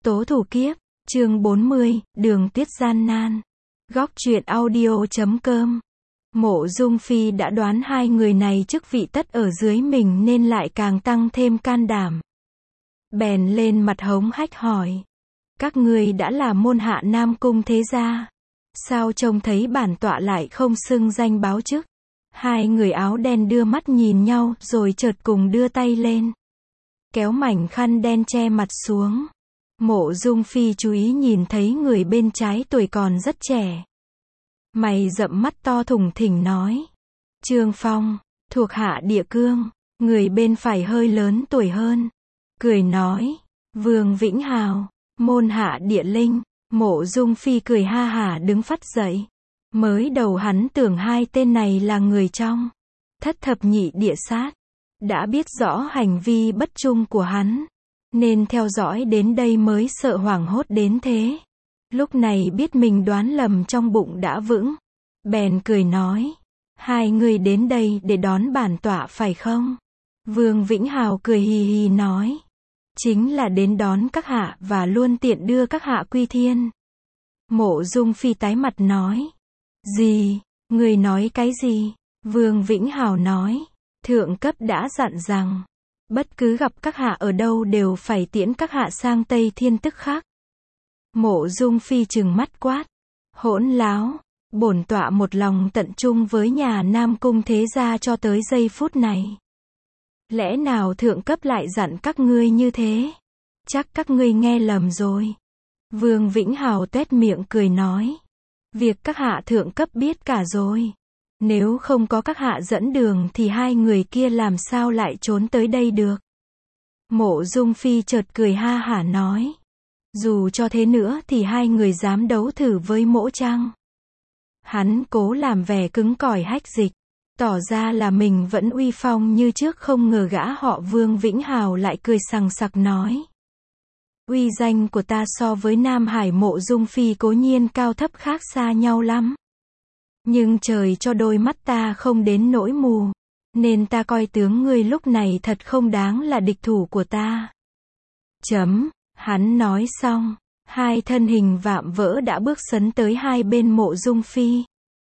Tố thủ kiếp, chương 40, đường tiết gian nan. Góc truyện audio.com. Mộ Dung Phi đã đoán hai người này chức vị tất ở dưới mình nên lại càng tăng thêm can đảm. Bèn lên mặt hống hách hỏi. Các ngươi đã là môn hạ Nam Cung thế gia. Sao trông thấy bản tọa lại không xưng danh báo chức? Hai người áo đen đưa mắt nhìn nhau rồi chợt cùng đưa tay lên. Kéo mảnh khăn đen che mặt xuống. Mộ Dung Phi chú ý nhìn thấy người bên trái tuổi còn rất trẻ. Mày rậm mắt to thủng thỉnh nói. Trương Phong, thuộc hạ Địa Cương. Người bên phải hơi lớn tuổi hơn. Cười nói. Vương Vĩnh Hào, môn hạ Địa Linh. Mộ Dung Phi cười ha hả đứng phắt dậy. Mới đầu hắn tưởng hai tên này là người trong Thất Thập Nhị Địa Sát. Đã biết rõ hành vi bất trung của hắn, nên theo dõi đến đây mới sợ hoảng hốt đến thế. Lúc này biết mình đoán lầm trong bụng đã vững. Bèn cười nói. Hai người đến đây để đón bản tọa phải không? Vương Vĩnh Hào cười hì hì nói. Chính là đến đón các hạ và luôn tiện đưa các hạ quy thiên. Mộ Dung Phi tái mặt nói. Gì? Người nói cái gì? Vương Vĩnh Hào nói. Thượng cấp đã dặn rằng, bất cứ gặp các hạ ở đâu đều phải tiễn các hạ sang Tây Thiên tức khắc. Mộ Dung Phi trừng mắt quát. Hỗn láo, bổn tọa một lòng tận trung với nhà Nam Cung thế gia cho tới giây phút này. Lẽ nào thượng cấp lại dặn các ngươi như thế? Chắc các ngươi nghe lầm rồi. Vương Vĩnh Hào tuét miệng cười nói. Việc các hạ thượng cấp biết cả rồi. Nếu không có các hạ dẫn đường thì hai người kia làm sao lại trốn tới đây được? Mộ Dung Phi chợt cười ha hả nói. Dù cho thế nữa thì hai người dám đấu thử với mỗ chăng? Hắn cố làm vẻ cứng cỏi hách dịch, tỏ ra là mình vẫn uy phong như trước, không ngờ gã họ Vương Vĩnh Hào lại cười sằng sặc nói. Uy danh của ta so với Nam Hải Mộ Dung Phi cố nhiên cao thấp khác xa nhau lắm. Nhưng trời cho đôi mắt ta không đến nỗi mù, nên ta coi tướng ngươi lúc này thật không đáng là địch thủ của ta. Hắn nói xong, hai thân hình vạm vỡ đã bước sấn tới hai bên Mộ Dung Phi.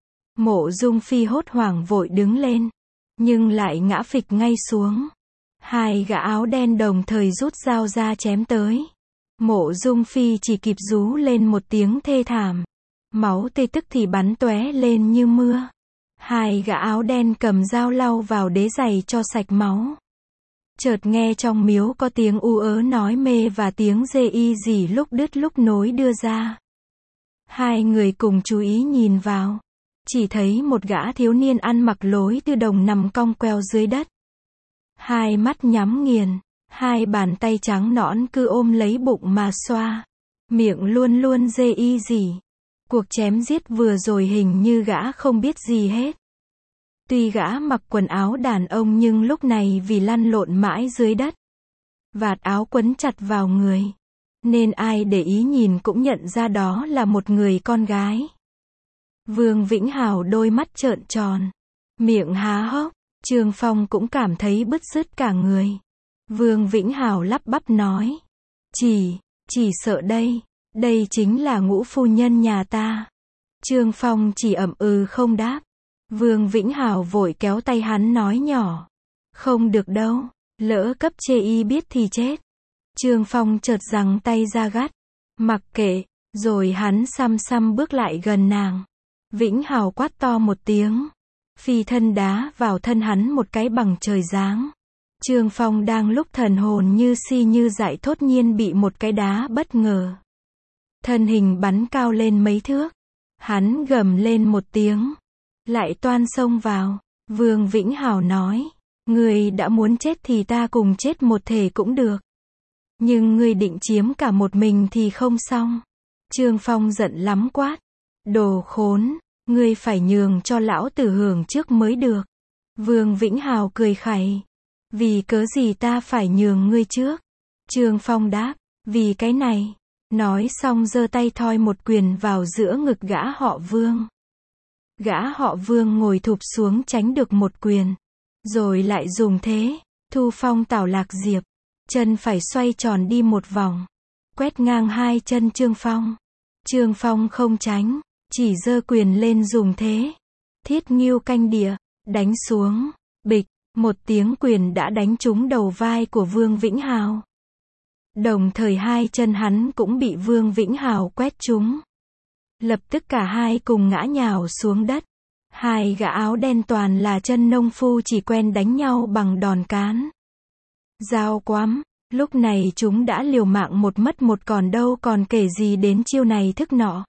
Mộ Dung Phi hốt hoảng vội đứng lên, nhưng lại ngã phịch ngay xuống. Hai gã áo đen đồng thời rút dao ra chém tới. Mộ Dung Phi chỉ kịp rú lên một tiếng thê thảm. Máu tê tức thì bắn tóe lên như mưa. Hai gã áo đen cầm dao lau vào đế giày cho sạch máu. Chợt nghe trong miếu có tiếng u ớ nói mê và tiếng dê y dỉ lúc đứt lúc nối đưa ra. Hai người cùng chú ý nhìn vào. Chỉ thấy một gã thiếu niên ăn mặc lối tư đồng nằm cong queo dưới đất. Hai mắt nhắm nghiền. Hai bàn tay trắng nõn cứ ôm lấy bụng mà xoa. Miệng luôn luôn dê y dỉ. Cuộc chém giết vừa rồi hình như gã không biết gì hết. Tuy gã mặc quần áo đàn ông nhưng lúc này vì lăn lộn mãi dưới đất, vạt áo quấn chặt vào người, nên ai để ý nhìn cũng nhận ra đó là một người con gái. Vương Vĩnh Hào đôi mắt trợn tròn, miệng há hốc. Trương Phong cũng cảm thấy bứt rứt cả người. Vương Vĩnh Hào lắp bắp nói. Chỉ sợ đây chính là ngũ phu nhân nhà ta. Trương Phong chỉ ậm ừ không đáp. Vương Vĩnh Hào vội kéo tay hắn nói nhỏ. Không được đâu, lỡ cấp chê y biết thì chết. Trương Phong chợt giằng tay ra gắt. Mặc kệ, rồi hắn xăm xăm bước lại gần nàng. Vĩnh Hào quát to một tiếng. Phi thân đá vào thân hắn một cái bằng trời giáng. Trương Phong đang lúc thần hồn như si như dại thốt nhiên bị một cái đá bất ngờ. Thân hình bắn cao lên mấy thước. Hắn gầm lên một tiếng. Lại toan xông vào. Vương Vĩnh Hào nói. Ngươi đã muốn chết thì ta cùng chết một thể cũng được. Nhưng ngươi định chiếm cả một mình thì không xong. Trương Phong giận lắm quát. Đồ khốn, ngươi phải nhường cho lão tử hưởng trước mới được. Vương Vĩnh Hào cười khẩy. Vì cớ gì ta phải nhường ngươi trước? Trương Phong đáp. Vì cái này. Nói xong giơ tay thoi một quyền vào giữa ngực gã họ Vương. Gã họ Vương ngồi thụp xuống tránh được một quyền. Rồi lại dùng thế, thu phong tảo lạc diệp. Chân phải xoay tròn đi một vòng. quét ngang hai chân Trương Phong. Trương Phong không tránh, chỉ giơ quyền lên dùng thế. Thiết Ngưu canh địa, đánh xuống, bịch, một tiếng quyền đã đánh trúng đầu vai của Vương Vĩnh Hào. Đồng thời hai chân hắn cũng bị Vương Vĩnh Hào quét trúng. Lập tức cả hai cùng ngã nhào xuống đất. Hai gã áo đen toàn là chân nông phu chỉ quen đánh nhau bằng đòn cán, dao quắm. Lúc này chúng đã liều mạng một mất một còn đâu còn kể gì đến chiêu này thức nọ.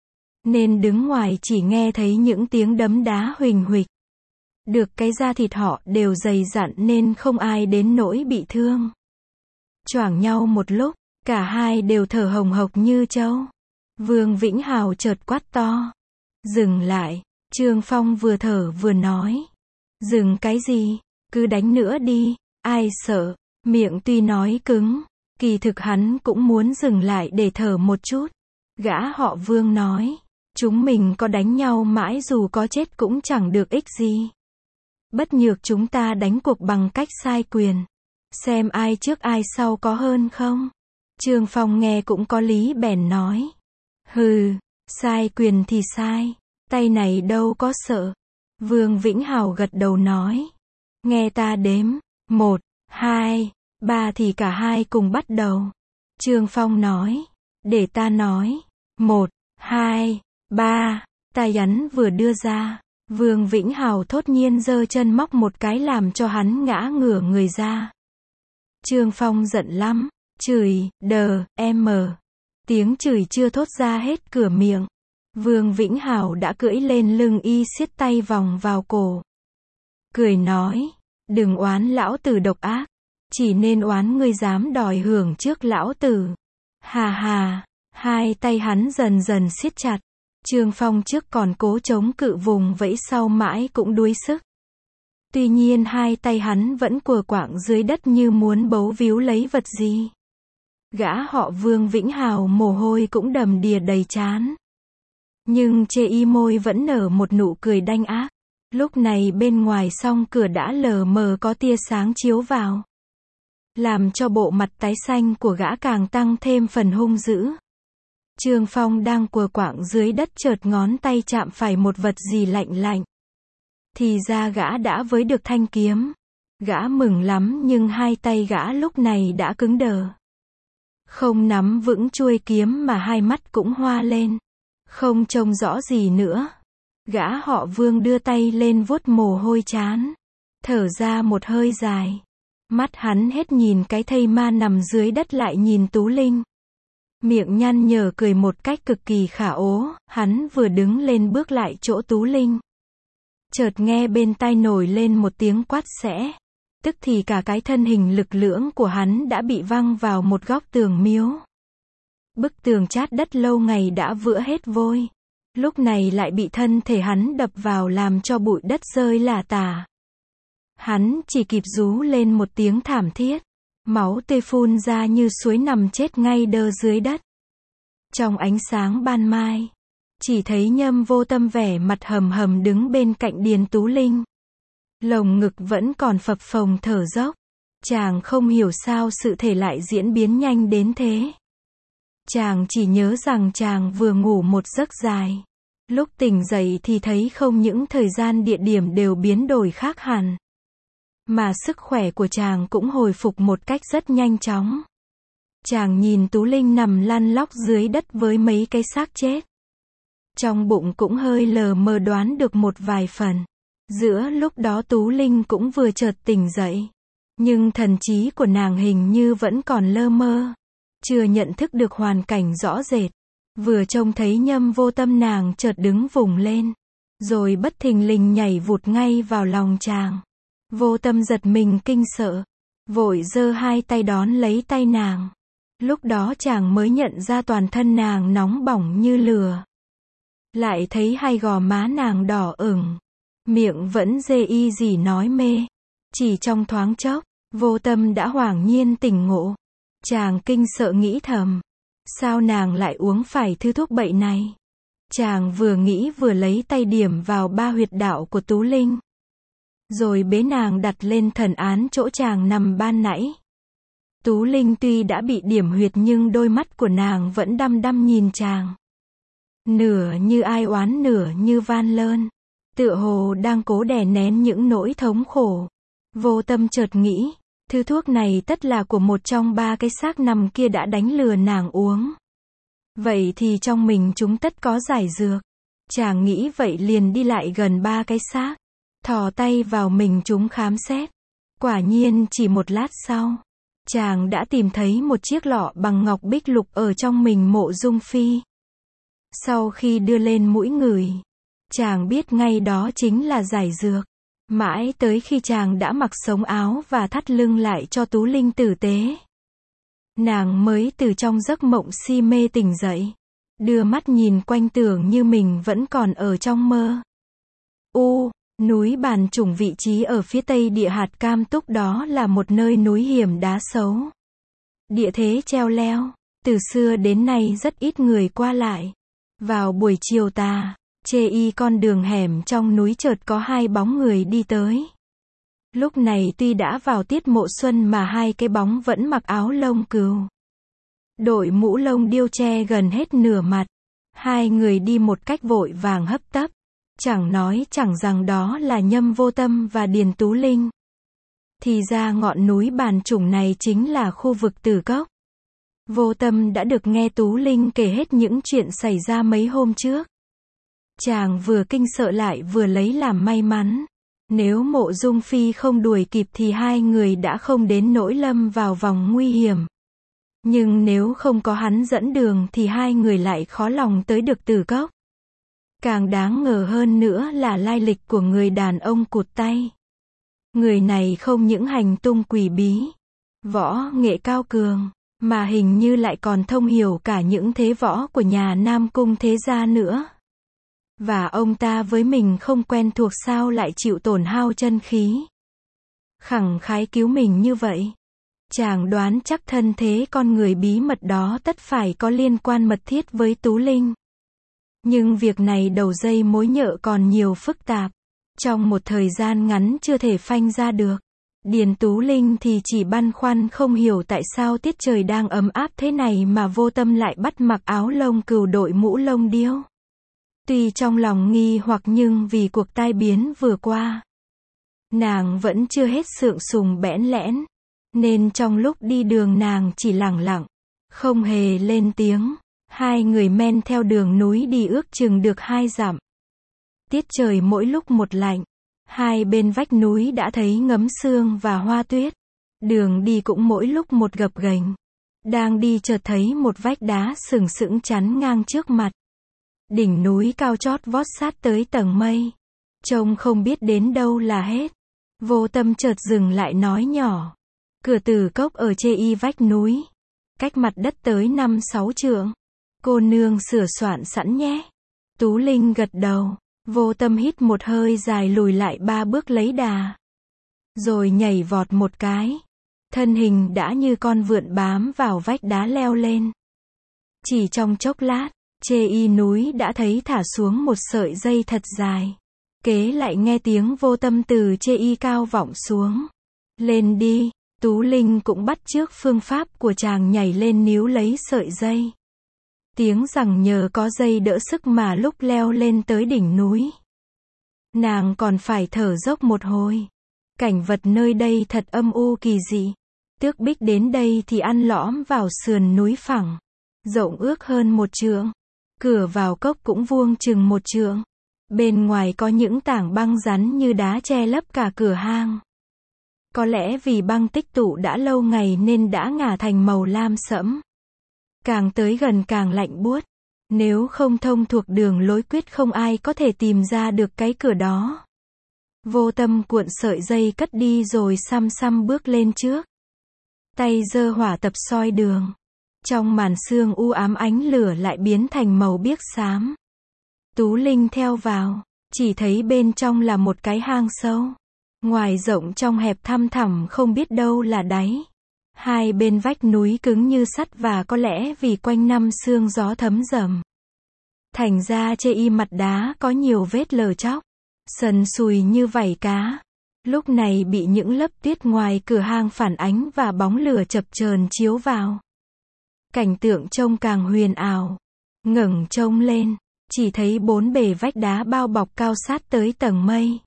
Nên đứng ngoài chỉ nghe thấy những tiếng đấm đá huỳnh huỵch. Được cái da thịt họ đều dày dặn nên không ai đến nỗi bị thương. Choảng nhau một lúc, cả hai đều thở hồng hộc như trâu. Vương Vĩnh Hào chợt quát to. Dừng lại. Trương Phong vừa thở vừa nói. Dừng cái gì? Cứ đánh nữa đi. Ai sợ? Miệng tuy nói cứng, kỳ thực hắn cũng muốn dừng lại để thở một chút. Gã họ Vương nói. Chúng mình có đánh nhau mãi dù có chết cũng chẳng được ích gì. Bất nhược chúng ta đánh cuộc bằng cách sai quyền. Xem ai trước ai sau có hơn không? Trương Phong nghe cũng có lý bèn nói. Hừ, sai quyền thì sai. Tay này đâu có sợ. Vương Vĩnh Hào gật đầu nói. Nghe ta đếm. 1, 2, 3 thì cả hai cùng bắt đầu. Trương Phong nói. Để ta nói. 1, 2, 3. Tay hắn vừa đưa ra. Vương Vĩnh Hào thốt nhiên giơ chân móc một cái làm cho hắn ngã ngửa người ra. Trương Phong giận lắm. Chửi, đờ, em. Tiếng chửi chưa thốt ra hết cửa miệng. Vương Vĩnh Hào đã cưỡi lên lưng y siết tay vòng vào cổ. Cười nói. Đừng oán lão tử độc ác. Chỉ nên oán ngươi dám đòi hưởng trước lão tử. Hà hà. Hai tay hắn dần dần siết chặt. Trương Phong trước còn cố chống cự vùng vẫy sau mãi cũng đuối sức. Tuy nhiên hai tay hắn vẫn quờ quạng dưới đất như muốn bấu víu lấy vật gì. Gã họ Vương Vĩnh Hào mồ hôi cũng đầm đìa đầy trán. Nhưng chê y môi vẫn nở một nụ cười đanh ác. Lúc này bên ngoài song cửa đã lờ mờ có tia sáng chiếu vào. Làm cho bộ mặt tái xanh của gã càng tăng thêm phần hung dữ. Trương Phong đang quờ quạng dưới đất chợt ngón tay chạm phải một vật gì lạnh lạnh. Thì ra gã đã với được thanh kiếm. Gã mừng lắm nhưng hai tay gã lúc này đã cứng đờ. Không nắm vững chuôi kiếm mà hai mắt cũng hoa lên. Không trông rõ gì nữa. Gã họ Vương đưa tay lên vuốt mồ hôi trán. Thở ra một hơi dài. Mắt hắn hết nhìn cái thây ma nằm dưới đất lại nhìn Tú Linh. Miệng nhăn nhở cười một cách cực kỳ khả ố. Hắn vừa đứng lên bước lại chỗ Tú Linh. Chợt nghe bên tai nổi lên một tiếng quát xẽ. Tức thì cả cái thân hình lực lưỡng của hắn đã bị văng vào một góc tường miếu. Bức tường chát đất lâu ngày đã vữa hết vôi. Lúc này lại bị thân thể hắn đập vào làm cho bụi đất rơi lả tả. Hắn chỉ kịp rú lên một tiếng thảm thiết. Máu tươi phun ra như suối nằm chết ngay đơ dưới đất. Trong ánh sáng ban mai, chỉ thấy Nhâm Vô Tâm vẻ mặt hầm hầm đứng bên cạnh Điền Tú Linh. Lồng ngực vẫn còn phập phồng thở dốc. Chàng không hiểu sao sự thể lại diễn biến nhanh đến thế. Chàng chỉ nhớ rằng chàng vừa ngủ một giấc dài. Lúc tỉnh dậy thì thấy không những thời gian địa điểm đều biến đổi khác hẳn. Mà sức khỏe của chàng cũng hồi phục một cách rất nhanh chóng. Chàng nhìn Tú Linh nằm lăn lóc dưới đất với mấy cái xác chết. Trong bụng cũng hơi lờ mờ đoán được một vài phần. Giữa lúc đó Tú Linh cũng vừa chợt tỉnh dậy. Nhưng thần trí của nàng hình như vẫn còn lơ mơ. Chưa nhận thức được hoàn cảnh rõ rệt. Vừa trông thấy Nhâm Vô Tâm nàng chợt đứng vùng lên. Rồi bất thình lình nhảy vụt ngay vào lòng chàng. Vô Tâm giật mình kinh sợ. Vội giơ hai tay đón lấy tay nàng. Lúc đó chàng mới nhận ra toàn thân nàng nóng bỏng như lửa. Lại thấy hai gò má nàng đỏ ửng. Miệng vẫn rê y gì nói mê. Chỉ trong thoáng chốc, Vô Tâm đã hoảng nhiên tỉnh ngộ. Chàng kinh sợ nghĩ thầm. Sao nàng lại uống phải thứ thuốc bậy này? Chàng vừa nghĩ vừa lấy tay điểm vào ba huyệt đạo của Tú Linh. Rồi bế nàng đặt lên thần án chỗ chàng nằm ban nãy. Tú Linh tuy đã bị điểm huyệt nhưng đôi mắt của nàng vẫn đăm đăm nhìn chàng. Nửa như ai oán nửa như van lơn. Tựa hồ đang cố đè nén những nỗi thống khổ. Vô Tâm chợt nghĩ, thứ thuốc này tất là của một trong ba cái xác nằm kia đã đánh lừa nàng uống. Vậy thì trong mình chúng tất có giải dược. Chàng nghĩ vậy liền đi lại gần ba cái xác. Thò tay vào mình chúng khám xét. Quả nhiên chỉ một lát sau, chàng đã tìm thấy một chiếc lọ bằng ngọc bích lục ở trong mình Mộ Dung Phi. Sau khi đưa lên mũi ngửi, chàng biết ngay đó chính là giải dược. Mãi tới khi chàng đã mặc sống áo và thắt lưng lại cho Tú Linh tử tế, nàng mới từ trong giấc mộng si mê tỉnh dậy. Đưa mắt nhìn quanh tưởng như mình vẫn còn ở trong mơ. Núi Bàn Chủng vị trí ở phía tây địa hạt Cam Túc, đó là một nơi núi hiểm đá xấu. Địa thế treo leo, từ xưa đến nay rất ít người qua lại. Vào buổi chiều tà, chê y con đường hẻm trong núi chợt có hai bóng người đi tới. Lúc này tuy đã vào tiết mộ xuân mà hai cái bóng vẫn mặc áo lông cừu, đội mũ lông điêu che gần hết nửa mặt. Hai người đi một cách vội vàng hấp tấp, chẳng nói chẳng rằng đó là Nhâm Vô Tâm và Điền Tú Linh. Thì ra ngọn núi Bàn Chủng này chính là khu vực Tử Cốc. Vô Tâm đã được nghe Tú Linh kể hết những chuyện xảy ra mấy hôm trước. Chàng vừa kinh sợ lại vừa lấy làm may mắn. Nếu Mộ Dung Phi không đuổi kịp thì hai người đã không đến nỗi lâm vào vòng nguy hiểm. Nhưng nếu không có hắn dẫn đường thì hai người lại khó lòng tới được Tử Cốc. Càng đáng ngờ hơn nữa là lai lịch của người đàn ông cụt tay. Người này không những hành tung quỷ bí, võ nghệ cao cường, mà hình như lại còn thông hiểu cả những thế võ của nhà Nam Cung thế gia nữa. Và ông ta với mình không quen thuộc sao lại chịu tổn hao chân khí, khẳng khái cứu mình như vậy. Chàng đoán chắc thân thế con người bí mật đó tất phải có liên quan mật thiết với Tú Linh. Nhưng việc này đầu dây mối nhợ còn nhiều phức tạp. Trong một thời gian ngắn chưa thể phanh ra được. Điền Tú Linh thì chỉ băn khoăn không hiểu tại sao tiết trời đang ấm áp thế này mà Vô Tâm lại bắt mặc áo lông cừu đội mũ lông điêu. Tuy trong lòng nghi hoặc nhưng vì cuộc tai biến vừa qua, nàng vẫn chưa hết sượng sùng bẽn lẽn, nên trong lúc đi đường nàng chỉ lẳng lặng, không hề lên tiếng. Hai người men theo đường núi đi ước chừng được 2 dặm. Tiết trời mỗi lúc một lạnh. Hai bên vách núi đã thấy ngấm sương và hoa tuyết. Đường đi cũng mỗi lúc một gập ghềnh. Đang đi chợt thấy một vách đá sừng sững chắn ngang trước mặt. Đỉnh núi cao chót vót sát tới tầng mây. Trông không biết đến đâu là hết. Vô Tâm chợt dừng lại nói nhỏ. Cửa Tử Cốc ở chê y vách núi. Cách mặt đất tới 5-6 trượng. Cô nương sửa soạn sẵn nhé. Tú Linh gật đầu. Vô Tâm hít một hơi dài lùi lại 3 bước lấy đà. Rồi nhảy vọt một cái. Thân hình đã như con vượn bám vào vách đá leo lên. Chỉ trong chốc lát, chê y núi đã thấy thả xuống một sợi dây thật dài. Kế lại nghe tiếng Vô Tâm từ chê y cao vọng xuống. Lên đi. Tú Linh cũng bắt chước phương pháp của chàng nhảy lên níu lấy sợi dây. Tiếng rằng nhờ có dây đỡ sức mà lúc leo lên tới đỉnh núi, nàng còn phải thở dốc một hồi. Cảnh vật nơi đây thật âm u kỳ dị. Tước Bích đến đây thì ăn lõm vào sườn núi phẳng, rộng ước hơn 1 trượng. Cửa vào cốc cũng vuông chừng 1 trượng. Bên ngoài có những tảng băng rắn như đá che lấp cả cửa hang. Có lẽ vì băng tích tụ đã lâu ngày nên đã ngả thành màu lam sẫm. Càng tới gần càng lạnh buốt. Nếu không thông thuộc đường lối quyết không ai có thể tìm ra được cái cửa đó. Vô Tâm cuộn sợi dây cất đi rồi xăm xăm bước lên trước. Tay giơ hỏa tập soi đường. Trong màn sương u ám ánh lửa lại biến thành màu biếc xám. Tú Linh theo vào, chỉ thấy bên trong là một cái hang sâu. Ngoài rộng trong hẹp thăm thẳm không biết đâu là đáy. Hai bên vách núi cứng như sắt và có lẽ vì quanh năm sương gió thấm dầm. Thành ra chê y mặt đá có nhiều vết lở chóc, sần sùi như vảy cá. lúc này bị những lớp tuyết ngoài cửa hang phản ánh và bóng lửa chập chờn chiếu vào. Cảnh tượng trông càng huyền ảo. Ngẩng trông lên, chỉ thấy 4 bề vách đá bao bọc cao sát tới tầng mây.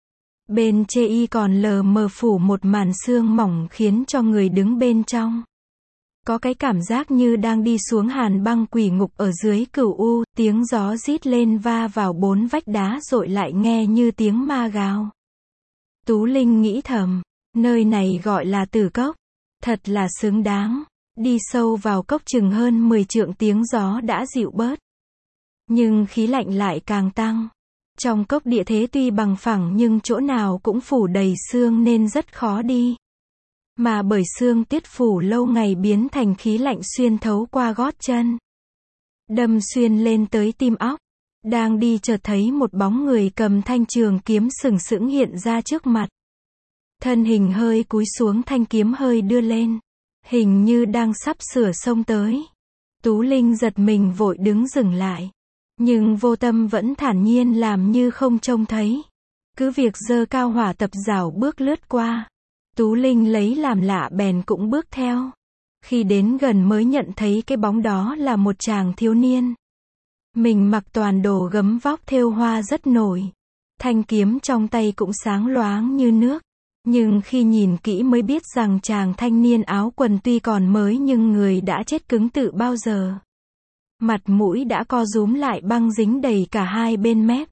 Bên chê còn lờ mờ phủ một màn sương mỏng khiến cho người đứng bên trong có cái cảm giác như đang đi xuống hàn băng quỷ ngục ở dưới cửu u, tiếng gió rít lên va vào 4 vách đá rồi lại nghe như tiếng ma gào. Tú Linh nghĩ thầm, nơi này gọi là Tử Cốc, thật là xứng đáng. Đi sâu vào cốc chừng hơn 10 trượng tiếng gió đã dịu bớt. Nhưng khí lạnh lại càng tăng. Trong cốc địa thế tuy bằng phẳng nhưng chỗ nào cũng phủ đầy sương nên rất khó đi. Mà bởi sương tuyết phủ lâu ngày biến thành khí lạnh xuyên thấu qua gót chân. Đâm xuyên lên tới tim óc. Đang đi chợt thấy một bóng người cầm thanh trường kiếm sừng sững hiện ra trước mặt. Thân hình hơi cúi xuống, thanh kiếm hơi đưa lên. Hình như đang sắp sửa xông tới. Tú Linh giật mình vội đứng dừng lại. Nhưng Vô Tâm vẫn thản nhiên làm như không trông thấy. Cứ việc giơ cao hỏa tập rảo bước lướt qua. Tú Linh lấy làm lạ bèn cũng bước theo. Khi đến gần mới nhận thấy cái bóng đó là một chàng thiếu niên. Mình mặc toàn đồ gấm vóc thêu hoa rất nổi. Thanh kiếm trong tay cũng sáng loáng như nước. Nhưng khi nhìn kỹ mới biết rằng chàng thanh niên áo quần tuy còn mới nhưng người đã chết cứng từ bao giờ. Mặt mũi đã co rúm lại, băng dính đầy cả hai bên mép.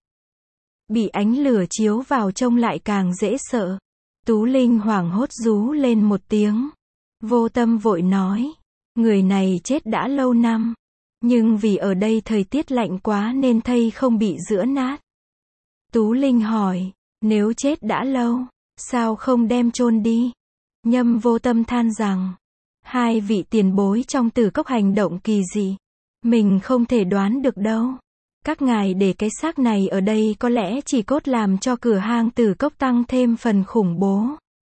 Bị ánh lửa chiếu vào trông lại càng dễ sợ. Tú Linh hoảng hốt rú lên một tiếng. Vô Tâm vội nói, người này chết đã lâu năm. Nhưng vì ở đây thời tiết lạnh quá nên thây không bị giữa nát. Tú Linh hỏi, nếu chết đã lâu, sao không đem chôn đi? Nhâm Vô Tâm than rằng, hai vị tiền bối trong Tử Cốc hành động kỳ dị. Mình không thể đoán được đâu. Các ngài để cái xác này ở đây có lẽ chỉ cốt làm cho cửa hang Tử Cốc tăng thêm phần khủng bố.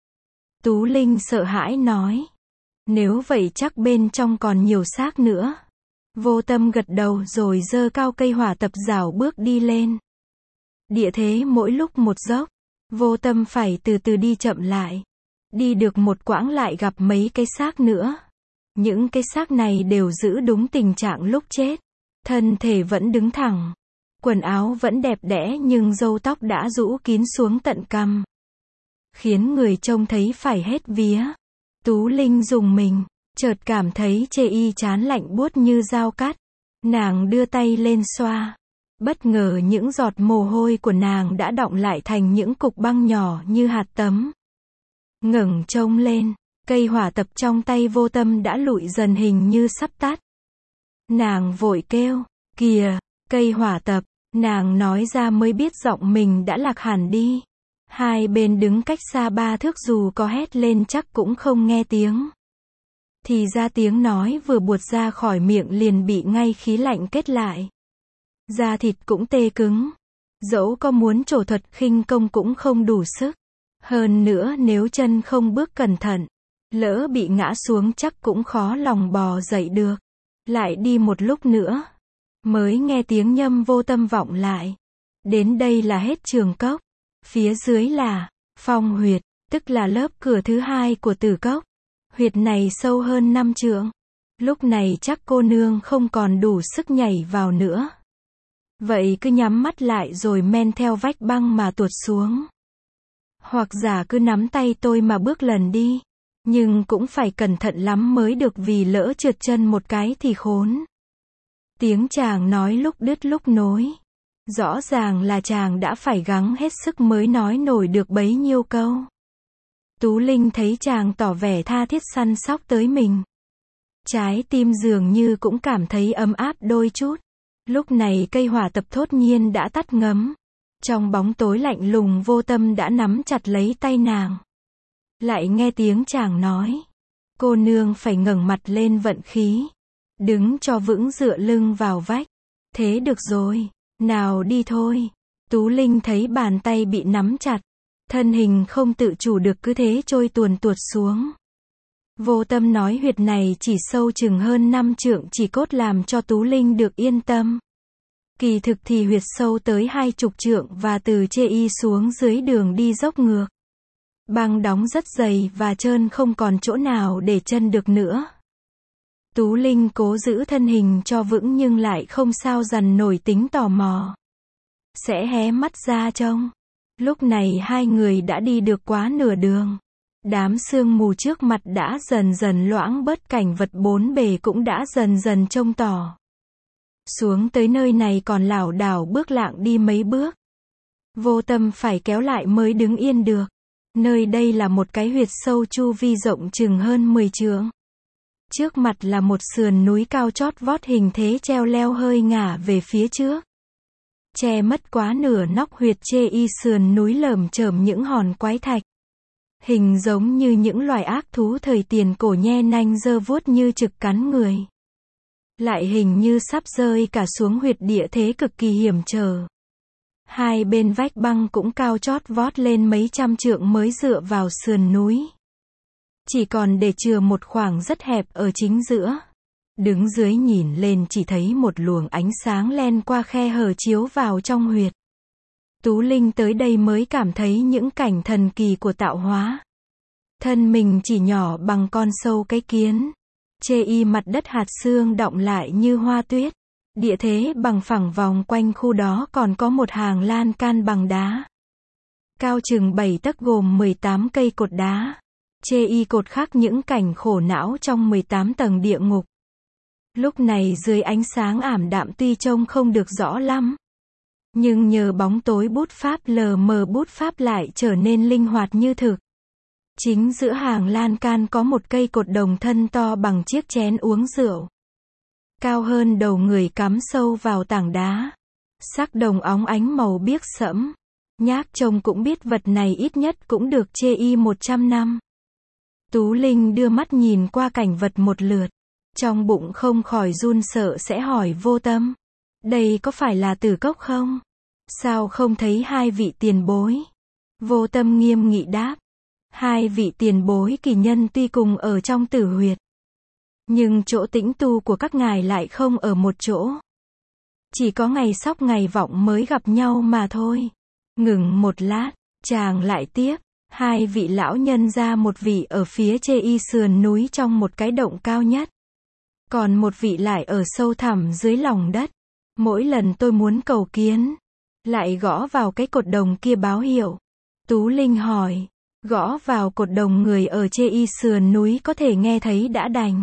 Tú Linh sợ hãi nói, nếu vậy chắc bên trong còn nhiều xác nữa. Vô Tâm gật đầu rồi giơ cao cây hỏa tập rảo bước đi lên. Địa thế mỗi lúc một dốc. Vô Tâm phải từ từ đi chậm lại. Đi được một quãng lại gặp mấy cái xác nữa. Những cái xác này đều giữ đúng tình trạng lúc chết. Thân thể vẫn đứng thẳng. Quần áo vẫn đẹp đẽ nhưng râu tóc đã rũ kín xuống tận cằm. Khiến người trông thấy phải hết vía. Tú Linh rùng mình, chợt cảm thấy chê y chán lạnh buốt như dao cắt. Nàng đưa tay lên xoa. Bất ngờ những giọt mồ hôi của nàng đã đọng lại thành những cục băng nhỏ như hạt tấm. Ngẩng trông lên, cây hỏa tập trong tay Vô Tâm đã lụi dần hình như sắp tắt. Nàng vội kêu, kìa, cây hỏa tập, nàng nói ra mới biết giọng mình đã lạc hẳn đi. Hai bên đứng cách xa 3 thước dù có hét lên chắc cũng không nghe tiếng. Thì ra tiếng nói vừa buột ra khỏi miệng liền bị ngay khí lạnh kết lại. Da thịt cũng tê cứng. Dẫu có muốn trổ thuật khinh công cũng không đủ sức. Hơn nữa nếu chân không bước cẩn thận, lỡ bị ngã xuống chắc cũng khó lòng bò dậy được. Lại đi một lúc nữa, mới nghe tiếng Nhâm Vô Tâm vọng lại. Đến đây là hết trường cốc. Phía dưới là phong huyệt, tức là lớp cửa thứ hai của Tử Cốc. Huyệt này sâu hơn 5 trượng. Lúc này chắc cô nương không còn đủ sức nhảy vào nữa. Vậy cứ nhắm mắt lại rồi men theo vách băng mà tuột xuống. Hoặc giả cứ nắm tay tôi mà bước lần đi. Nhưng cũng phải cẩn thận lắm mới được vì lỡ trượt chân một cái thì khốn. Tiếng chàng nói lúc đứt lúc nối. Rõ ràng là chàng đã phải gắng hết sức mới nói nổi được bấy nhiêu câu. Tú Linh thấy chàng tỏ vẻ tha thiết săn sóc tới mình. Trái tim dường như cũng cảm thấy ấm áp đôi chút. Lúc này cây hỏa tập thốt nhiên đã tắt ngấm. Trong bóng tối lạnh lùng Vô Tâm đã nắm chặt lấy tay nàng. Lại nghe tiếng chàng nói. Cô nương phải ngẩng mặt lên vận khí. Đứng cho vững dựa lưng vào vách. Thế được rồi. Nào đi thôi. Tú Linh thấy bàn tay bị nắm chặt. Thân hình không tự chủ được cứ thế trôi tuồn tuột xuống. Vô Tâm nói huyệt này chỉ sâu chừng hơn 5 trượng chỉ cốt làm cho Tú Linh được yên tâm. Kỳ thực thì huyệt sâu tới 20 trượng và từ chê y xuống dưới đường đi dốc ngược. Băng đóng rất dày và trơn không còn chỗ nào để chân được nữa. Tú Linh cố giữ thân hình cho vững nhưng lại không sao dằn nổi tính tò mò. Sẽ hé mắt ra trông. Lúc này hai người đã đi được quá nửa đường. Đám sương mù trước mặt đã dần dần loãng bớt, cảnh vật bốn bề cũng đã dần dần trông tỏ. Xuống tới nơi này còn lảo đảo bước lạng đi mấy bước. Vô Tâm phải kéo lại mới đứng yên được. Nơi đây là một cái huyệt sâu chu vi rộng chừng hơn 10 trượng. Trước mặt là một sườn núi cao chót vót hình thế treo leo hơi ngả về phía trước. Che mất quá nửa nóc huyệt chê y sườn núi lởm chởm những hòn quái thạch. Hình giống như những loài ác thú thời tiền cổ nhe nanh giơ vuốt như trực cắn người. Lại hình như sắp rơi cả xuống huyệt địa thế cực kỳ hiểm trở. Hai bên vách băng cũng cao chót vót lên mấy trăm trượng mới dựa vào sườn núi. Chỉ còn để chừa một khoảng rất hẹp ở chính giữa. Đứng dưới nhìn lên chỉ thấy một luồng ánh sáng len qua khe hở chiếu vào trong huyệt. Tú Linh tới đây mới cảm thấy những cảnh thần kỳ của tạo hóa. Thân mình chỉ nhỏ bằng con sâu cái kiến. Chê y mặt đất hạt xương đọng lại như hoa tuyết. Địa thế bằng phẳng vòng quanh khu đó còn có một hàng lan can bằng đá. Cao chừng 7 tấc gồm 18 cây cột đá. Chê y cột khắc những cảnh khổ não trong 18 tầng địa ngục. Lúc này dưới ánh sáng ảm đạm tuy trông không được rõ lắm. Nhưng nhờ bóng tối bút pháp lờ mờ, bút pháp lại trở nên linh hoạt như thực. Chính giữa hàng lan can có một cây cột đồng thân to bằng chiếc chén uống rượu. Cao hơn đầu người cắm sâu vào tảng đá. Sắc đồng óng ánh màu biếc sẫm. Nhác trông cũng biết vật này ít nhất cũng được chê y 100 năm. Tú Linh đưa mắt nhìn qua cảnh vật một lượt. Trong bụng không khỏi run sợ sẽ hỏi Vô Tâm. Đây có phải là Tử Cốc không? Sao không thấy hai vị tiền bối? Vô Tâm nghiêm nghị đáp. Hai vị tiền bối kỳ nhân tuy cùng ở trong tử huyệt. Nhưng chỗ tĩnh tu của các ngài lại không ở một chỗ. Chỉ có ngày sóc ngày vọng mới gặp nhau mà thôi. Ngừng một lát, chàng lại tiếp. Hai vị lão nhân ra, một vị ở phía chê y sườn núi trong một cái động cao nhất. Còn một vị lại ở sâu thẳm dưới lòng đất. Mỗi lần tôi muốn cầu kiến, lại gõ vào cái cột đồng kia báo hiệu. Tú Linh hỏi, gõ vào cột đồng người ở chê y sườn núi có thể nghe thấy đã đành.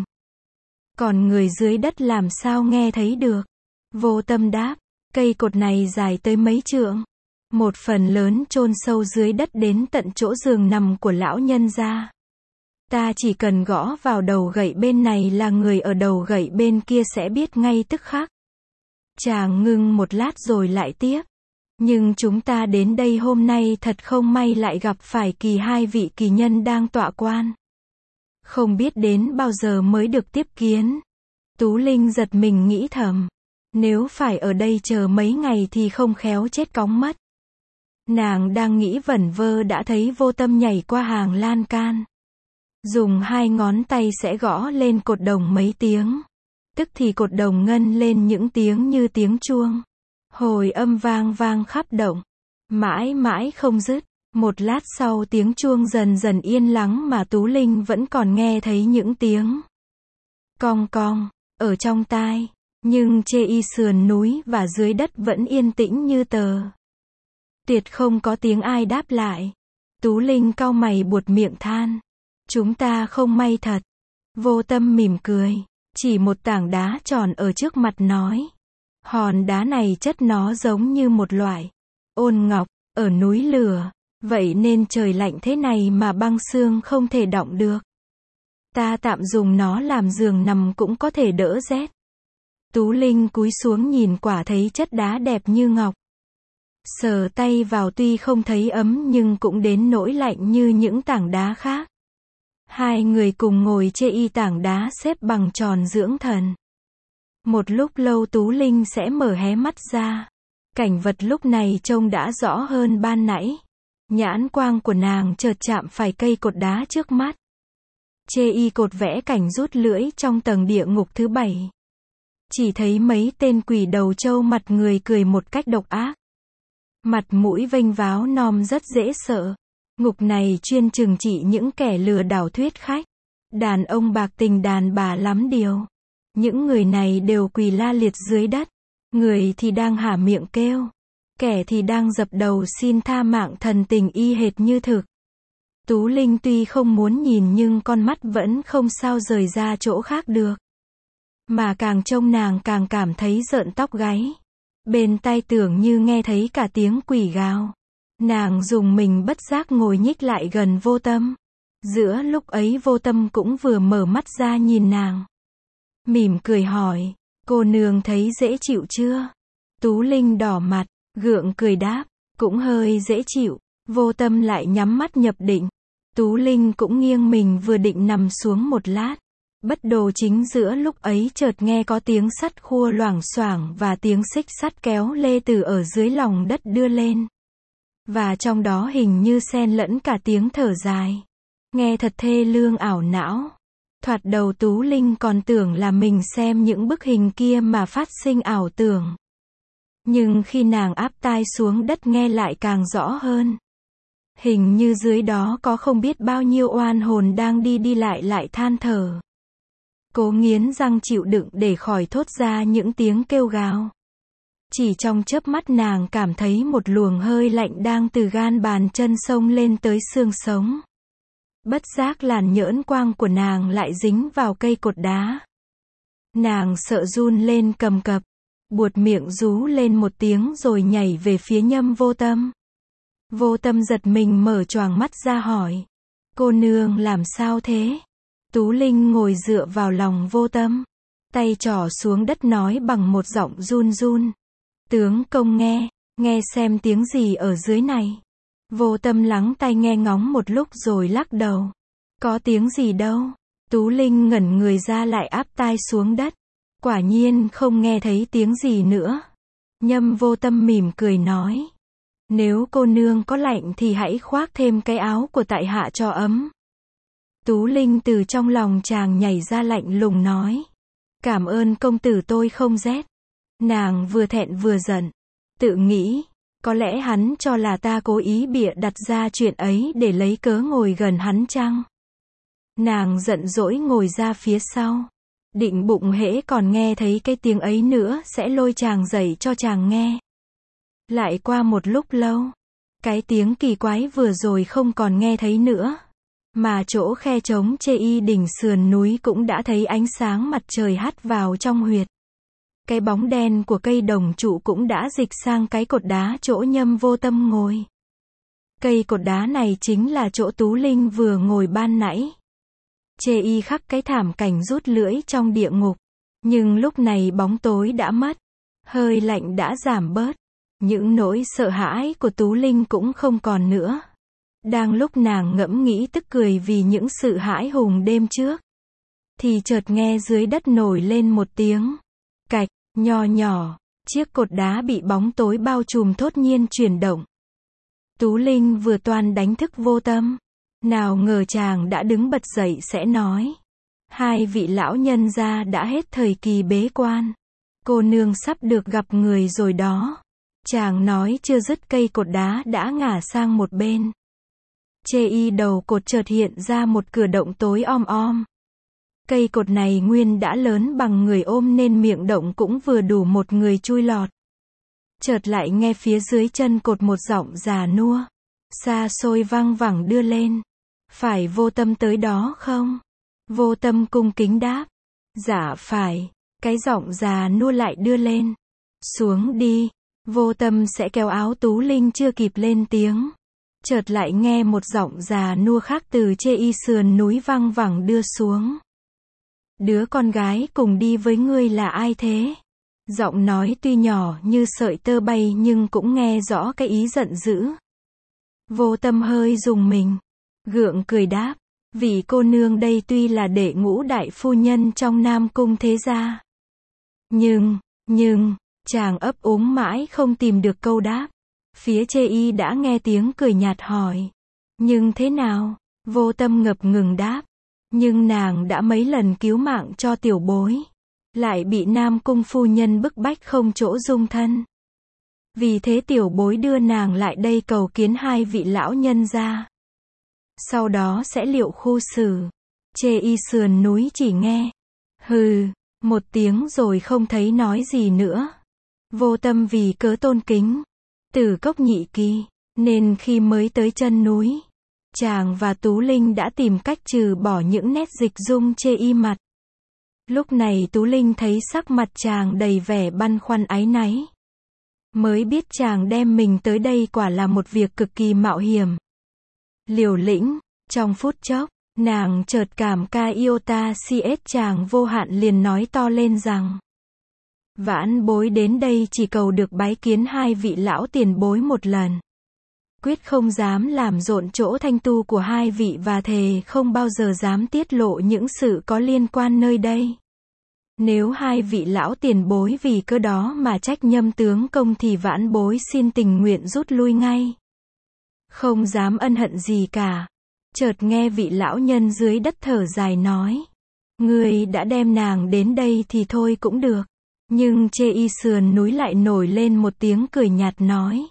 Còn người dưới đất làm sao nghe thấy được? Vô Tâm đáp, cây cột này dài tới mấy trượng. Một phần lớn chôn sâu dưới đất đến tận chỗ giường nằm của lão nhân gia. Ta chỉ cần gõ vào đầu gậy bên này là người ở đầu gậy bên kia sẽ biết ngay tức khắc. Chàng ngưng một lát rồi lại tiếp. Nhưng chúng ta đến đây hôm nay thật không may lại gặp phải hai vị kỳ nhân đang tọa quan. Không biết đến bao giờ mới được tiếp kiến. Tú Linh giật mình nghĩ thầm. Nếu phải ở đây chờ mấy ngày thì không khéo chết cóng mất. Nàng đang nghĩ vẩn vơ đã thấy Vô Tâm nhảy qua hàng lan can. Dùng hai ngón tay sẽ gõ lên cột đồng mấy tiếng. Tức thì cột đồng ngân lên những tiếng như tiếng chuông. Hồi âm vang vang khắp động. Mãi mãi không dứt. Một lát sau tiếng chuông dần dần yên lắng mà Tú Linh vẫn còn nghe thấy những tiếng cong cong ở trong tai. Nhưng chê y sườn núi và dưới đất vẫn yên tĩnh như tờ. Tuyệt không có tiếng ai đáp lại. Tú Linh cau mày buột miệng than. Chúng ta không may thật. Vô Tâm mỉm cười. Chỉ một tảng đá tròn ở trước mặt nói. Hòn đá này chất nó giống như một loại ôn ngọc, ở núi lửa. Vậy nên trời lạnh thế này mà băng xương không thể đọng được. Ta tạm dùng nó làm giường nằm cũng có thể đỡ rét. Tú Linh cúi xuống nhìn quả thấy chất đá đẹp như ngọc. Sờ tay vào tuy không thấy ấm nhưng cũng đến nỗi lạnh như những tảng đá khác. Hai người cùng ngồi chê y tảng đá xếp bằng tròn dưỡng thần. Một lúc lâu Tú Linh sẽ mở hé mắt ra. Cảnh vật lúc này trông đã rõ hơn ban nãy. Nhãn quang của nàng chợt chạm phải cây cột đá trước mắt. Chê y cột vẽ cảnh rút lưỡi trong tầng địa ngục thứ 7. Chỉ thấy mấy tên quỷ đầu trâu mặt người cười một cách độc ác. Mặt mũi vênh váo nom rất dễ sợ. Ngục này chuyên trừng trị những kẻ lừa đảo thuyết khách. Đàn ông bạc tình đàn bà lắm điều. Những người này đều quỳ la liệt dưới đất. Người thì đang há miệng kêu. Kẻ thì đang dập đầu xin tha mạng, thần tình y hệt như thực. Tú Linh tuy không muốn nhìn nhưng con mắt vẫn không sao rời ra chỗ khác được. Mà càng trông nàng càng cảm thấy rợn tóc gáy. Bên tai tưởng như nghe thấy cả tiếng quỷ gào. Nàng dùng mình bất giác ngồi nhích lại gần Vô Tâm. Giữa lúc ấy Vô Tâm cũng vừa mở mắt ra nhìn nàng. Mỉm cười hỏi, cô nương thấy dễ chịu chưa? Tú Linh đỏ mặt, gượng cười đáp, cũng hơi dễ chịu. Vô Tâm lại nhắm mắt nhập định. Tú Linh cũng nghiêng mình vừa định nằm xuống một lát. Bất đồ chính giữa lúc ấy chợt nghe có tiếng sắt khua loảng xoảng và tiếng xích sắt kéo lê từ ở dưới lòng đất đưa lên. Và trong đó hình như xen lẫn cả tiếng thở dài. Nghe thật thê lương ảo não. Thoạt đầu Tú Linh còn tưởng là mình xem những bức hình kia mà phát sinh ảo tưởng. Nhưng khi nàng áp tai xuống đất nghe lại càng rõ hơn. Hình như dưới đó có không biết bao nhiêu oan hồn đang đi lại than thở. Cố nghiến răng chịu đựng để khỏi thốt ra những tiếng kêu gào. Chỉ trong chớp mắt nàng cảm thấy một luồng hơi lạnh đang từ gan bàn chân xông lên tới xương sống. Bất giác làn nhỡn quang của nàng lại dính vào cây cột đá. Nàng sợ run lên cầm cập, buột miệng rú lên một tiếng rồi nhảy về phía Nhâm Vô Tâm. Vô Tâm giật mình mở choàng mắt ra hỏi, cô nương làm sao thế? Tú Linh ngồi dựa vào lòng Vô Tâm, tay trỏ xuống đất nói bằng một giọng run run, tướng công nghe xem tiếng gì ở dưới này. Vô Tâm lắng tai nghe ngóng một lúc rồi lắc đầu, có tiếng gì đâu. Tú Linh ngẩn người ra lại áp tai xuống đất, quả nhiên không nghe thấy tiếng gì nữa. Nhâm Vô Tâm mỉm cười nói, nếu cô nương có lạnh thì hãy khoác thêm cái áo của tại hạ cho ấm. Tú Linh từ trong lòng chàng nhảy ra lạnh lùng nói, cảm ơn công tử, tôi không rét. Nàng vừa thẹn vừa giận, tự nghĩ, có lẽ hắn cho là ta cố ý bịa đặt ra chuyện ấy để lấy cớ ngồi gần hắn chăng? Nàng giận dỗi ngồi ra phía sau, định bụng hễ còn nghe thấy cái tiếng ấy nữa sẽ lôi chàng dậy cho chàng nghe. Lại qua một lúc lâu, cái tiếng kỳ quái vừa rồi không còn nghe thấy nữa, mà chỗ khe trống chê y đỉnh sườn núi cũng đã thấy ánh sáng mặt trời hắt vào trong huyệt. Cái bóng đen của cây đồng trụ cũng đã dịch sang cái cột đá chỗ Nhâm Vô Tâm ngồi. Cây cột đá này chính là chỗ Tú Linh vừa ngồi ban nãy. Chê y khắc cái thảm cảnh rút lưỡi trong địa ngục. Nhưng lúc này bóng tối đã mất, hơi lạnh đã giảm bớt, những nỗi sợ hãi của Tú Linh cũng không còn nữa. Đang lúc nàng ngẫm nghĩ tức cười vì những sự hãi hùng đêm trước, thì chợt nghe dưới đất nổi lên một tiếng cạch nho nhỏ, chiếc cột đá bị bóng tối bao trùm thốt nhiên chuyển động. Tú Linh vừa toan đánh thức Vô Tâm, nào ngờ chàng đã đứng bật dậy sẽ nói, hai vị lão nhân gia đã hết thời kỳ bế quan, cô nương sắp được gặp người rồi đó. Chàng nói chưa dứt cây cột đá đã ngả sang một bên. Chê y đầu cột chợt hiện ra một cửa động tối om om. Cây cột này nguyên đã lớn bằng người ôm nên miệng động cũng vừa đủ một người chui lọt. Chợt lại nghe phía dưới chân cột một giọng già nua, xa xôi vang vẳng đưa lên. Phải Vô Tâm tới đó không? Vô Tâm cung kính đáp, dạ phải. Cái giọng già nua lại đưa lên, xuống đi. Vô Tâm sẽ kéo áo. Tú Linh chưa kịp lên tiếng, chợt lại nghe một giọng già nua khác từ chê y sườn núi vang vẳng đưa xuống. Đứa con gái cùng đi với ngươi là ai thế? Giọng nói tuy nhỏ như sợi tơ bay nhưng cũng nghe rõ cái ý giận dữ. Vô Tâm hơi rùng mình, gượng cười đáp, vị cô nương đây tuy là đệ ngũ đại phu nhân trong Nam Cung thế gia. Nhưng, chàng ấp úng mãi không tìm được câu đáp. Phía chê y đã nghe tiếng cười nhạt hỏi, nhưng thế nào? Vô Tâm ngập ngừng đáp, nhưng nàng đã mấy lần cứu mạng cho tiểu bối, lại bị Nam Cung phu nhân bức bách không chỗ dung thân. Vì thế tiểu bối đưa nàng lại đây cầu kiến hai vị lão nhân gia. Sau đó sẽ liệu khu xử. Chê y sườn núi chỉ nghe. Hừ, một tiếng rồi không thấy nói gì nữa. Vô Tâm vì cớ tôn kính Tử Cốc nhị kỳ, nên khi mới tới chân núi, chàng và Tú Linh đã tìm cách trừ bỏ những nét dịch dung chê y mặt. Lúc này Tú Linh thấy sắc mặt chàng đầy vẻ băn khoăn áy náy. Mới biết chàng đem mình tới đây quả là một việc cực kỳ mạo hiểm. Liều lĩnh, trong phút chốc, nàng chợt cảm ca iota cs chàng vô hạn liền nói to lên rằng: Vãn bối đến đây chỉ cầu được bái kiến hai vị lão tiền bối một lần. Quyết không dám làm rộn chỗ thanh tu của hai vị và thề không bao giờ dám tiết lộ những sự có liên quan nơi đây. Nếu hai vị lão tiền bối vì cơ đó mà trách Nhâm tướng công thì vãn bối xin tình nguyện rút lui ngay. Không dám ân hận gì cả. Chợt nghe vị lão nhân dưới đất thở dài nói: Ngươi đã đem nàng đến đây thì thôi cũng được. Nhưng chê y sườn núi lại nổi lên một tiếng cười nhạt nói: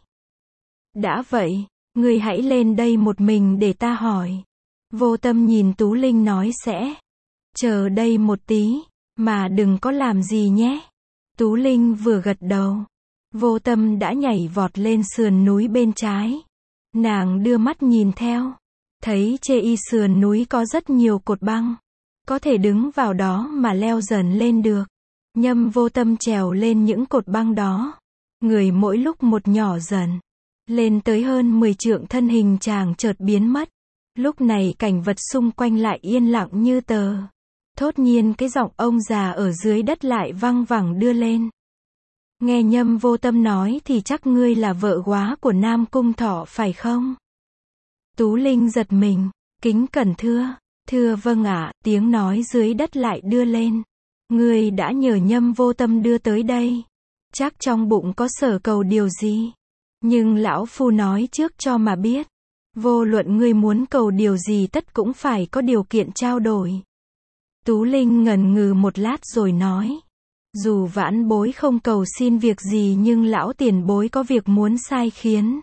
Đã vậy, ngươi hãy lên đây một mình để ta hỏi. Vô Tâm nhìn Tú Linh nói sẽ chờ đây một tí, mà đừng có làm gì nhé. Tú Linh vừa gật đầu, Vô Tâm đã nhảy vọt lên sườn núi bên trái. Nàng đưa mắt nhìn theo, thấy chê y sườn núi có rất nhiều cột băng, có thể đứng vào đó mà leo dần lên được. Nhâm Vô Tâm trèo lên những cột băng đó, người mỗi lúc một nhỏ dần, lên tới hơn 10 trượng thân hình chàng chợt biến mất. Lúc này cảnh vật xung quanh lại yên lặng như tờ. Thốt nhiên cái giọng ông già ở dưới đất lại văng vẳng đưa lên. Nghe Nhâm Vô Tâm nói thì chắc ngươi là vợ góa của Nam Cung Thọ phải không? Tú Linh giật mình, kính cẩn thưa vâng ạ. Tiếng nói dưới đất lại đưa lên. Ngươi đã nhờ Nhâm Vô Tâm đưa tới đây. Chắc trong bụng có sở cầu điều gì. Nhưng lão phu nói trước cho mà biết. Vô luận ngươi muốn cầu điều gì tất cũng phải có điều kiện trao đổi. Tú Linh ngần ngừ một lát rồi nói: Dù vãn bối không cầu xin việc gì nhưng lão tiền bối có việc muốn sai khiến,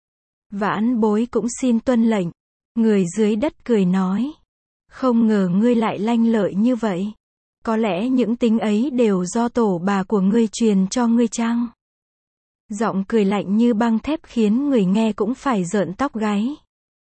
vãn bối cũng xin tuân lệnh. Người dưới đất cười nói: Không ngờ ngươi lại lanh lợi như vậy. Có lẽ những tính ấy đều do tổ bà của ngươi truyền cho ngươi chăng? Giọng cười lạnh như băng thép khiến người nghe cũng phải rợn tóc gáy.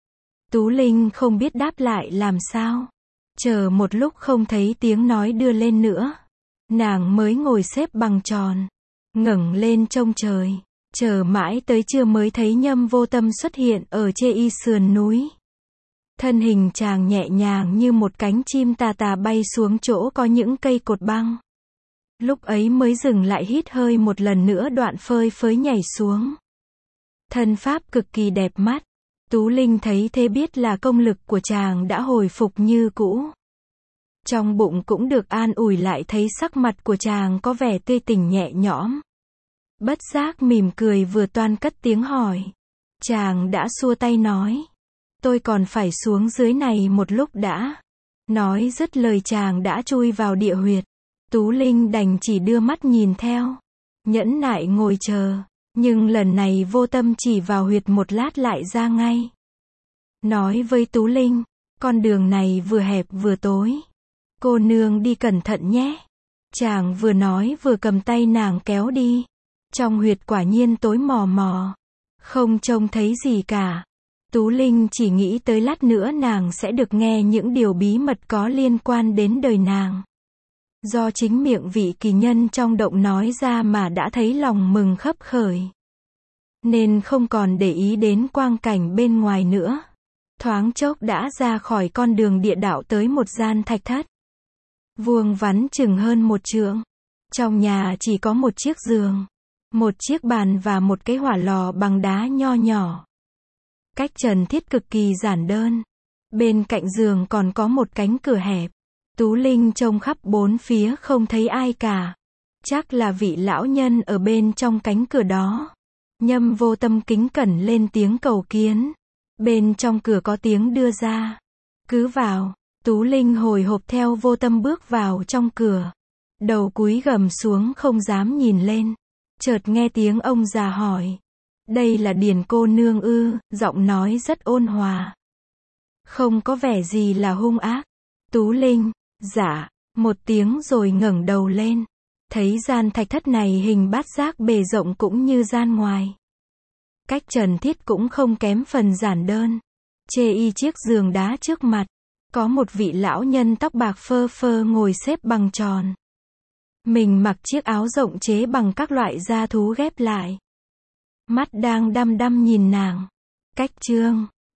Tú Linh không biết đáp lại làm sao. Chờ một lúc không thấy tiếng nói đưa lên nữa, nàng mới ngồi xếp bằng tròn, ngẩng lên trông trời, chờ mãi tới trưa mới thấy Nhâm Vô Tâm xuất hiện ở chê y sườn núi. Thân hình chàng nhẹ nhàng như một cánh chim tà tà bay xuống chỗ có những cây cột băng. Lúc ấy mới dừng lại hít hơi một lần nữa đoạn phơi phới nhảy xuống. Thân pháp cực kỳ đẹp mắt. Tú Linh thấy thế biết là công lực của chàng đã hồi phục như cũ. Trong bụng cũng được an ủi lại thấy sắc mặt của chàng có vẻ tươi tỉnh nhẹ nhõm. Bất giác mỉm cười vừa toan cất tiếng hỏi. Chàng đã xua tay nói: Tôi còn phải xuống dưới này một lúc đã. Nói dứt lời chàng đã chui vào địa huyệt. Tú Linh đành chỉ đưa mắt nhìn theo, nhẫn nại ngồi chờ. Nhưng lần này Vô Tâm chỉ vào huyệt một lát lại ra ngay. Nói với Tú Linh: Con đường này vừa hẹp vừa tối. Cô nương đi cẩn thận nhé. Chàng vừa nói vừa cầm tay nàng kéo đi. Trong huyệt quả nhiên tối mò mò, không trông thấy gì cả. Tú Linh chỉ nghĩ tới lát nữa nàng sẽ được nghe những điều bí mật có liên quan đến đời nàng. Do chính miệng vị kỳ nhân trong động nói ra mà đã thấy lòng mừng khấp khởi. Nên không còn để ý đến quang cảnh bên ngoài nữa. Thoáng chốc đã ra khỏi con đường địa đạo tới một gian thạch thất. Vuông vắn chừng hơn 1 trượng. Trong nhà chỉ có một chiếc giường, một chiếc bàn và một cái hỏa lò bằng đá nho nhỏ. Cách trần thiết cực kỳ giản đơn. Bên cạnh giường còn có một cánh cửa hẹp. Tú Linh trông khắp bốn phía không thấy ai cả. Chắc là vị lão nhân ở bên trong cánh cửa đó. Nhâm Vô Tâm kính cẩn lên tiếng cầu kiến. Bên trong cửa có tiếng đưa ra: Cứ vào. Tú Linh hồi hộp theo Vô Tâm bước vào trong cửa. Đầu cúi gằm xuống không dám nhìn lên. Chợt nghe tiếng ông già hỏi: Đây là Điền cô nương ư? Giọng nói rất ôn hòa. Không có vẻ gì là hung ác. Tú Linh, dạ, một tiếng rồi ngẩng đầu lên. Thấy gian thạch thất này hình bát giác bề rộng cũng như gian ngoài. Cách trần thiết cũng không kém phần giản đơn. Chê y chiếc giường đá trước mặt. Có một vị lão nhân tóc bạc phơ phơ ngồi xếp bằng tròn. Mình mặc chiếc áo rộng chế bằng các loại da thú ghép lại. Mắt đang đăm đăm nhìn nàng. Cách chương